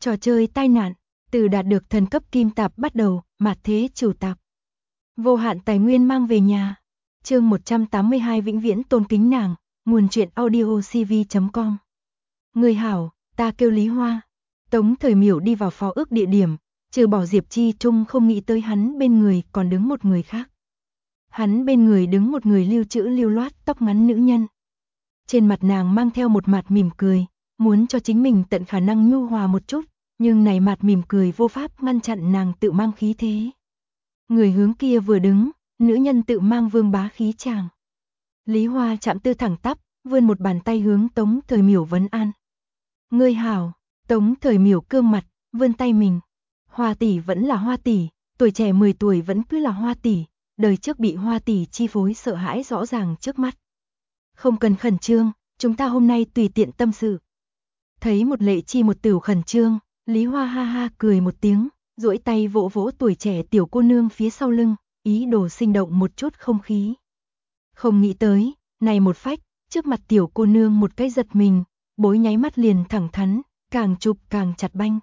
Trò chơi tai nạn, từ đạt được thần cấp kim tạp bắt đầu, mạt thế chủ tạp. Vô hạn tài nguyên mang về nhà. Chương 182 vĩnh viễn tôn kính nàng, nguồn truyện audio cv.com. Người hảo, ta kêu Lý Hoa. Tống Thời Miểu đi vào phó ước địa điểm, trừ bỏ Diệp Chi Trung không nghĩ tới hắn bên người còn đứng một người khác. Hắn bên người đứng một người lưu trữ lưu loát tóc ngắn nữ nhân. Trên mặt nàng mang theo một mặt mỉm cười, muốn cho chính mình tận khả năng nhu hòa một chút, nhưng này mặt mỉm cười vô pháp ngăn chặn nàng tự mang khí thế. Người hướng kia vừa đứng, nữ nhân tự mang vương bá khí chàng. Lý Hoa chạm tư thẳng tắp, vươn một bàn tay hướng Tống Thời Miểu vấn an. Ngươi hảo, Tống Thời Miểu cương mặt, vươn tay mình. Hoa tỷ vẫn là Hoa tỷ, tuổi trẻ 10 tuổi vẫn cứ là Hoa tỷ, đời trước bị Hoa tỷ chi phối sợ hãi rõ ràng trước mắt. Không cần khẩn trương, chúng ta hôm nay tùy tiện tâm sự. Thấy một Lệ Chi một Tửu khẩn trương, Lý Hoa ha ha cười một tiếng, duỗi tay vỗ vỗ tuổi trẻ tiểu cô nương phía sau lưng, ý đồ sinh động một chút không khí. Không nghĩ tới, này một phách, trước mặt tiểu cô nương một cái giật mình, bối nháy mắt liền thẳng thắn, càng chụp càng chặt banh.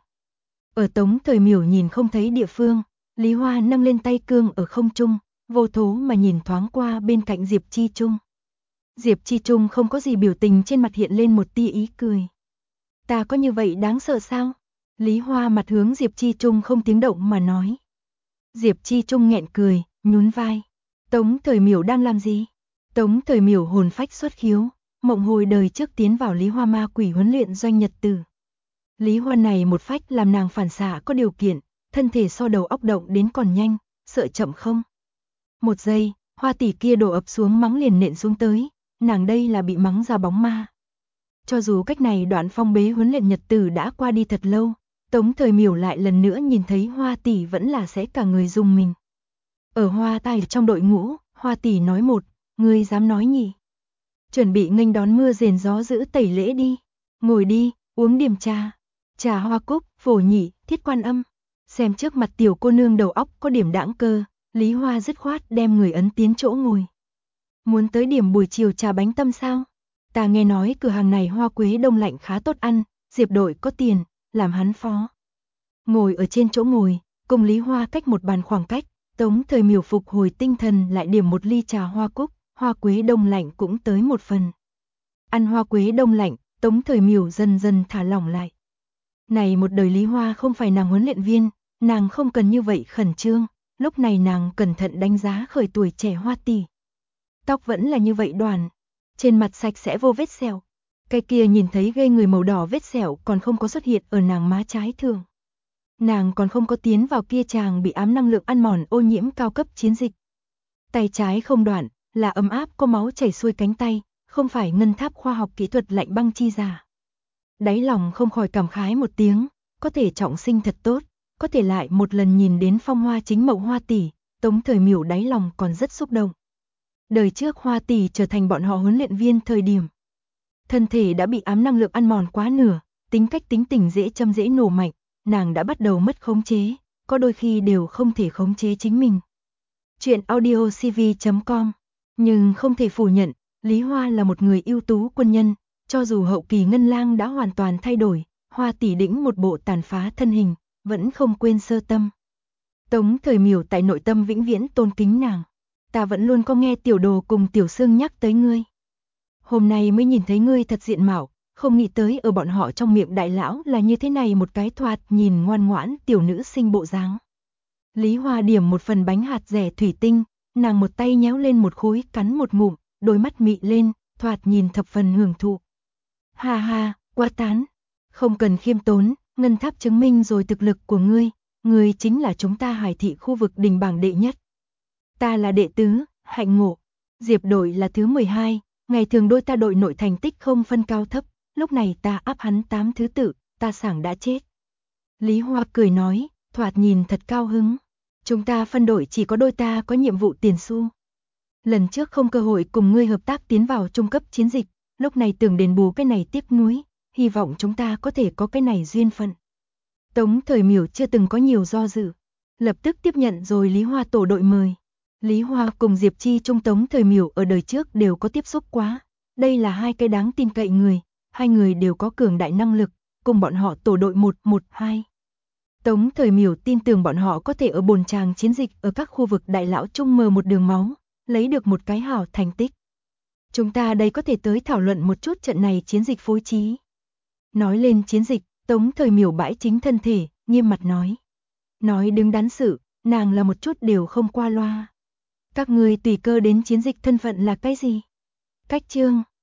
Ở Tống Thời Miểu nhìn không thấy địa phương, Lý Hoa nâng lên tay cương ở không trung, vô thố mà nhìn thoáng qua bên cạnh Diệp Chi Trung. Diệp Chi Trung không có gì biểu tình, trên mặt hiện lên một tia ý cười. Ta có như vậy đáng sợ sao? Lý Hoa mặt hướng Diệp Chi Trung không tiếng động mà nói. Diệp Chi Trung nghẹn cười, nhún vai. Tống Thời Miểu đang làm gì? Tống Thời Miểu hồn phách xuất khiếu, mộng hồi đời trước tiến vào Lý Hoa ma quỷ huấn luyện doanh nhật tử. Lý Hoa này một phách làm nàng phản xạ có điều kiện, thân thể so đầu óc động đến còn nhanh, sợ chậm không. Một giây, Hoa tỷ kia đổ ập xuống mắng liền nện xuống tới, nàng đây là bị mắng ra bóng ma. Cho dù cách này đoạn phong bế huấn luyện nhật tử đã qua đi thật lâu, Tống Thời Miểu lại lần nữa nhìn thấy Hoa tỷ vẫn là sẽ cả người rùng mình. Ở Hoa tài trong đội ngũ, Hoa tỷ nói một, ngươi dám nói nhỉ? Chuẩn bị nghênh đón mưa rền gió giữ tẩy lễ đi, ngồi đi, uống điểm trà. Trà hoa cúc, phổ nhị, thiết quan âm. Xem trước mặt tiểu cô nương đầu óc có điểm đãng cơ, Lý Hoa dứt khoát đem người ấn tiến chỗ ngồi. Muốn tới điểm buổi chiều trà bánh tâm sao? Ta nghe nói cửa hàng này hoa quế đông lạnh khá tốt ăn, Diệp đội có tiền, làm hắn phó. Ngồi ở trên chỗ ngồi, cùng Lý Hoa cách một bàn khoảng cách, Tống Thời Miểu phục hồi tinh thần lại điểm một ly trà hoa cúc, hoa quế đông lạnh cũng tới một phần. Ăn hoa quế đông lạnh, Tống Thời Miểu dần dần thả lỏng lại. Này một đời Lý Hoa không phải nàng huấn luyện viên, nàng không cần như vậy khẩn trương, lúc này nàng cẩn thận đánh giá khởi tuổi trẻ Hoa tỷ. Tóc vẫn là như vậy đoàn, trên mặt sạch sẽ vô vết sẹo. Cái kia nhìn thấy ghê người màu đỏ vết sẹo còn không có xuất hiện ở nàng má trái thường. Nàng còn không có tiến vào kia chàng bị ám năng lượng ăn mòn ô nhiễm cao cấp chiến dịch. Tay trái không đoạn, là ấm áp có máu chảy xuôi cánh tay, không phải ngân tháp khoa học kỹ thuật lạnh băng chi giả. Đáy lòng không khỏi cảm khái một tiếng, có thể trọng sinh thật tốt, có thể lại một lần nhìn đến phong hoa chính mậu Hoa tỷ, Tống Thời Miểu đáy lòng còn rất xúc động. Đời trước Hoa tỷ trở thành bọn họ huấn luyện viên thời điểm, thân thể đã bị ám năng lượng ăn mòn quá nửa, tính cách tính tình dễ châm dễ nổ mạnh, nàng đã bắt đầu mất khống chế, có đôi khi đều không thể khống chế chính mình. Chuyện audio cv.com. Nhưng không thể phủ nhận, Lý Hoa là một người ưu tú quân nhân, cho dù hậu kỳ ngân lang đã hoàn toàn thay đổi, Hoa tỷ đĩnh một bộ tàn phá thân hình, vẫn không quên sơ tâm. Tống Thời Miểu tại nội tâm vĩnh viễn tôn kính nàng. Ta vẫn luôn có nghe tiểu đồ cùng tiểu sương nhắc tới ngươi. Hôm nay mới nhìn thấy ngươi thật diện mạo, không nghĩ tới ở bọn họ trong miệng đại lão là như thế này một cái thoạt nhìn ngoan ngoãn tiểu nữ sinh bộ dáng. Lý Hoa điểm một phần bánh hạt rẻ thủy tinh, nàng một tay nhéo lên một khối cắn một ngụm, đôi mắt mị lên, thoạt nhìn thập phần hưởng thụ. Ha ha, quá tán. Không cần khiêm tốn, ngân tháp chứng minh rồi thực lực của ngươi, ngươi chính là chúng ta Hải thị khu vực đình bảng đệ nhất. Ta là đệ tứ, hạnh ngộ. Diệp đội là thứ 12, ngày thường đôi ta đội nội thành tích không phân cao thấp, lúc này ta áp hắn 8 thứ tự, ta sảng đã chết. Lý Hoa cười nói, thoạt nhìn thật cao hứng. Chúng ta phân đội chỉ có đôi ta có nhiệm vụ tiền xu. Lần trước không cơ hội cùng ngươi hợp tác tiến vào trung cấp chiến dịch, lúc này tưởng đền bù cái này tiếc nuối, hy vọng chúng ta có thể có cái này duyên phận. Tống Thời Miểu chưa từng có nhiều do dự, lập tức tiếp nhận rồi Lý Hoa tổ đội mời. Lý Hoa cùng Diệp Chi Trung Tống Thời Miểu ở đời trước đều có tiếp xúc quá, đây là hai cái đáng tin cậy người, hai người đều có cường đại năng lực, cùng bọn họ tổ đội 112. Tống Thời Miểu tin tưởng bọn họ có thể ở bồn tràng chiến dịch ở các khu vực đại lão trung mờ một đường máu, lấy được một cái hảo thành tích. Chúng ta đây có thể tới thảo luận một chút trận này chiến dịch phối trí. Nói lên chiến dịch, Tống Thời Miểu bãi chính thân thể, nghiêm mặt nói. Nói đứng đắn sự, nàng là một chút đều không qua loa. Các ngươi tùy cơ đến chiến dịch thân phận là cái gì? Cách chương